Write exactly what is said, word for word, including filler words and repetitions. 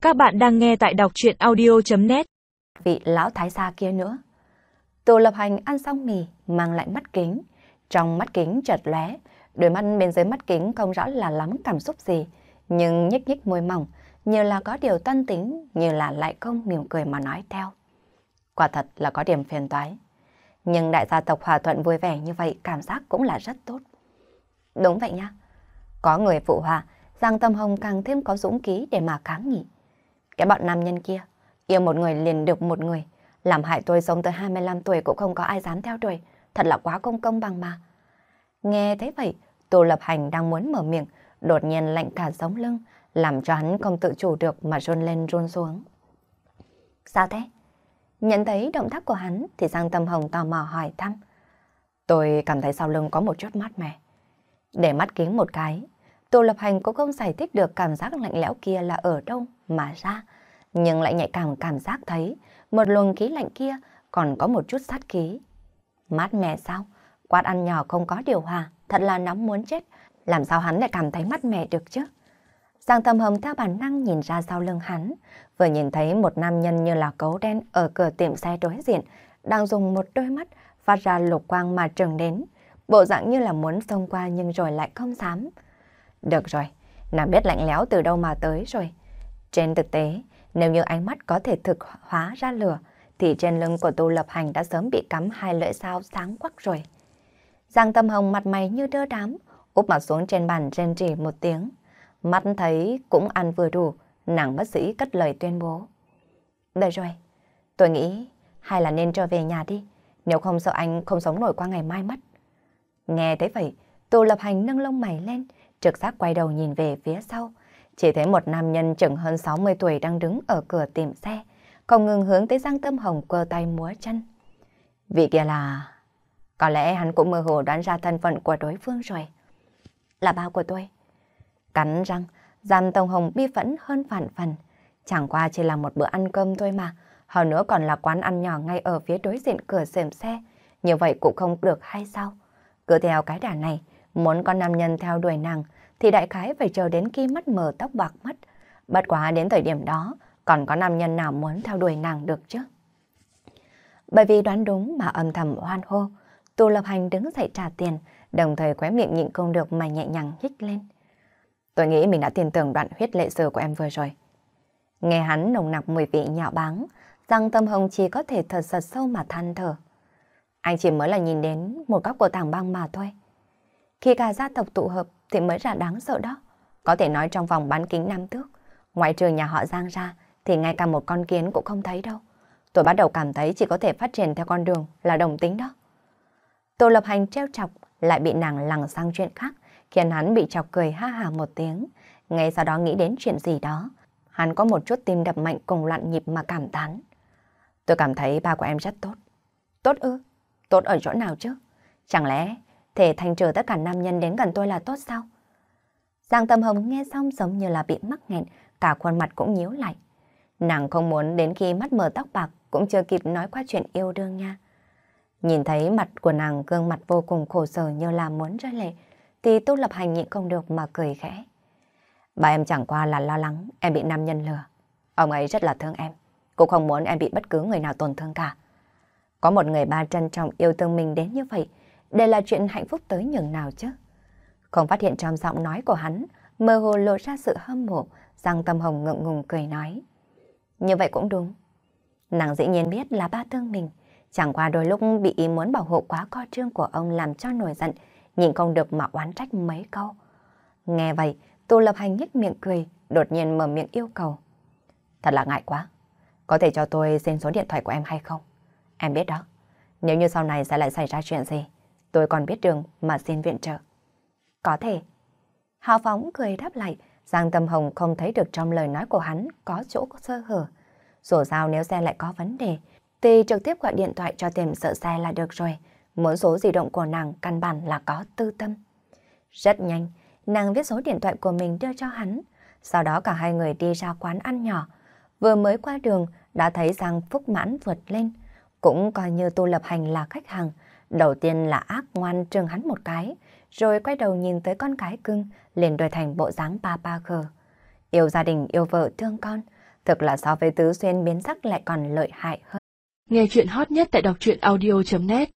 Các bạn đang nghe tại đọc truyện audio chấm net. Vị lão thái gia kia nữa. Tô Lập Hành ăn xong mì, mang lại mắt kính. Trong mắt kính chợt lóe, đôi mắt bên dưới mắt kính không rõ là lắm cảm xúc gì, nhưng nhếch nhếch môi mỏng, như là có điều toan tính, như là lại không mỉm cười mà nói theo. Quả thật là có điểm phiền toái. Nhưng đại gia tộc hòa thuận vui vẻ như vậy cảm giác cũng là rất tốt. Đúng vậy nha. Có người phụ họa, Giang Tâm Hồng càng thêm có dũng khí để mà kháng nghị. Cái bọn nam nhân kia, yêu một người liền được một người, làm hại tôi sống tới hai mươi lăm tuổi cũng không có ai dám theo đuổi, thật là quá không công bằng mà. Nghe thấy vậy, Tô Lập Hành đang muốn mở miệng, đột nhiên lạnh cả sống lưng, làm cho hắn không tự chủ được mà run lên run xuống. Sao thế? Nhận thấy động tác của hắn thì Giang Tâm Hồng tò mò hỏi thăm. Tôi cảm thấy sau lưng có một chút mát mẻ. Để mắt kính một cái, Tô Lập Hành cũng không giải thích được cảm giác lạnh lẽo kia là ở đâu mà ra, nhưng lại nhạy cảm cảm giác thấy một luồng khí lạnh kia còn có một chút sát khí. Mát mẻ sao? Quán ăn nhỏ không có điều hòa, thật là nóng muốn chết, làm sao hắn lại cảm thấy mát mẻ được chứ? Giang Tâm Hồng theo bản năng nhìn ra sau lưng hắn, vừa nhìn thấy một nam nhân như là cấu đen ở cửa tiệm xe đối diện, đang dùng một đôi mắt phát ra lục quang mà trừng đến, bộ dạng như là muốn xông qua nhưng rồi lại không dám. Được rồi, nàng biết lạnh lẽo từ đâu mà tới rồi. Trên thực tế, nếu như ánh mắt có thể thực hóa ra lửa, thì trên lưng của Tô Lập Hành đã sớm bị cắm hai lưỡi dao sáng quắc rồi. Giang Tâm Hồng mặt mày như đơ đám, úp mặt xuống trên bàn rên rỉ một tiếng. Mắt thấy cũng ăn vừa đủ, nàng bất sĩ cất lời tuyên bố. Được rồi, tôi nghĩ hay là nên trở về nhà đi, nếu không sợ anh không sống nổi qua ngày mai mất. Nghe thấy vậy, Tô Lập Hành nâng lông mày lên, trực giác quay đầu nhìn về phía sau. Chỉ thấy một nam nhân chừng hơn sáu mươi tuổi đang đứng ở cửa tiệm xe, không ngừng hướng tới Giang Tâm Hồng quơ tay múa chân. Vị kia là... Có lẽ hắn cũng mơ hồ đoán ra thân phận của đối phương rồi. Là bao của tôi. Cắn răng, Giang Tâm Hồng bi phẫn hơn vạn phần. Chẳng qua chỉ là một bữa ăn cơm thôi mà. Hơn nữa còn là quán ăn nhỏ ngay ở phía đối diện cửa xưởng xe. Như vậy cũng không được hay sao? Cứ theo cái đà này, muốn con nam nhân theo đuổi nàng, thì đại khái phải chờ đến khi mắt mờ tóc bạc mất. Bất quá đến thời điểm đó, còn có nam nhân nào muốn theo đuổi nàng được chứ? Bởi vì đoán đúng mà âm thầm hoan hô, Tô Lập Hành đứng dậy trả tiền, đồng thời khóe miệng nhịn không được mà nhẹ nhàng hít lên. Tôi nghĩ mình đã tin tưởng đoạn huyết lệ sử của em vừa rồi. Nghe hắn nồng nặc mùi vị nhạo báng, Giang Tâm Hồng chỉ có thể thật sật sâu mà than thở. Anh chỉ mới là nhìn đến một góc của tảng băng mà thôi. Khi cả gia tộc tụ hợp thì mới là đáng sợ đó. Có thể nói trong vòng bán kính năm thước, ngoại trừ nhà họ Giang ra thì ngay cả một con kiến cũng không thấy đâu. Tôi bắt đầu cảm thấy chỉ có thể phát triển theo con đường là đồng tính đó. Tô Lập Hành trêu chọc lại bị nàng lằng sang chuyện khác, khiến hắn bị chọc cười ha hà một tiếng. Ngay sau đó nghĩ đến chuyện gì đó, hắn có một chút tim đập mạnh cùng loạn nhịp mà cảm thán. Tôi cảm thấy ba của em rất tốt. Tốt ư? Tốt ở chỗ nào chứ? Chẳng lẽ thể thành trừ tất cả nam nhân đến gần tôi là tốt sao? Giang Tâm Hồng nghe xong giống như là bị mắc nghẹn, cả khuôn mặt cũng nhíu lại. Nàng không muốn đến khi mắt mờ tóc bạc cũng chưa kịp nói qua chuyện yêu đương nha. Nhìn thấy mặt của nàng gương mặt vô cùng khổ sở như là muốn rơi lệ, thì Tô Lập Hành nhịn không được mà cười khẽ. Bà em chẳng qua là lo lắng em bị nam nhân lừa. Ông ấy rất là thương em, cũng không muốn em bị bất cứ người nào tổn thương cả. Có một người ba trân trọng yêu thương mình đến như vậy, đây là chuyện hạnh phúc tới nhường nào chứ? Không phát hiện trong giọng nói của hắn, mơ hồ lộ ra sự hâm mộ, Giang Tâm Hồng ngượng ngùng cười nói. Như vậy cũng đúng. Nàng dĩ nhiên biết là ba thương mình, chẳng qua đôi lúc bị ý muốn bảo hộ quá co trương của ông làm cho nổi giận, nhìn không được mà oán trách mấy câu. Nghe vậy, Tô Lập Hành nhếch miệng cười, đột nhiên mở miệng yêu cầu. Thật là ngại quá, có thể cho tôi xin số điện thoại của em hay không? Em biết đó, nếu như sau này sẽ lại xảy ra chuyện gì, tôi còn biết đường mà xin viện trợ. Có thể. Hào phóng cười đáp lại, Giang Tâm Hồng không thấy được trong lời nói của hắn có chỗ sơ hở. Dù sao nếu xe lại có vấn đề, thì trực tiếp gọi điện thoại cho tiệm sửa xe là được rồi. Muốn số di động của nàng căn bản là có tư tâm. Rất nhanh, nàng viết số điện thoại của mình đưa cho hắn. Sau đó cả hai người đi ra quán ăn nhỏ. Vừa mới qua đường đã thấy Giang Phúc Mãn vượt lên. Cũng coi như Tô Lập Hành là khách hàng. Đầu tiên là ác ngoan trừng hắn một cái, rồi quay đầu nhìn tới con cái cưng, liền đổi thành bộ dáng ba ba khờ. Yêu gia đình, yêu vợ, thương con. Thực là so với Tứ Xuyên biến sắc lại còn lợi hại hơn. Nghe chuyện hot nhất tại đọc truyện audio chấm net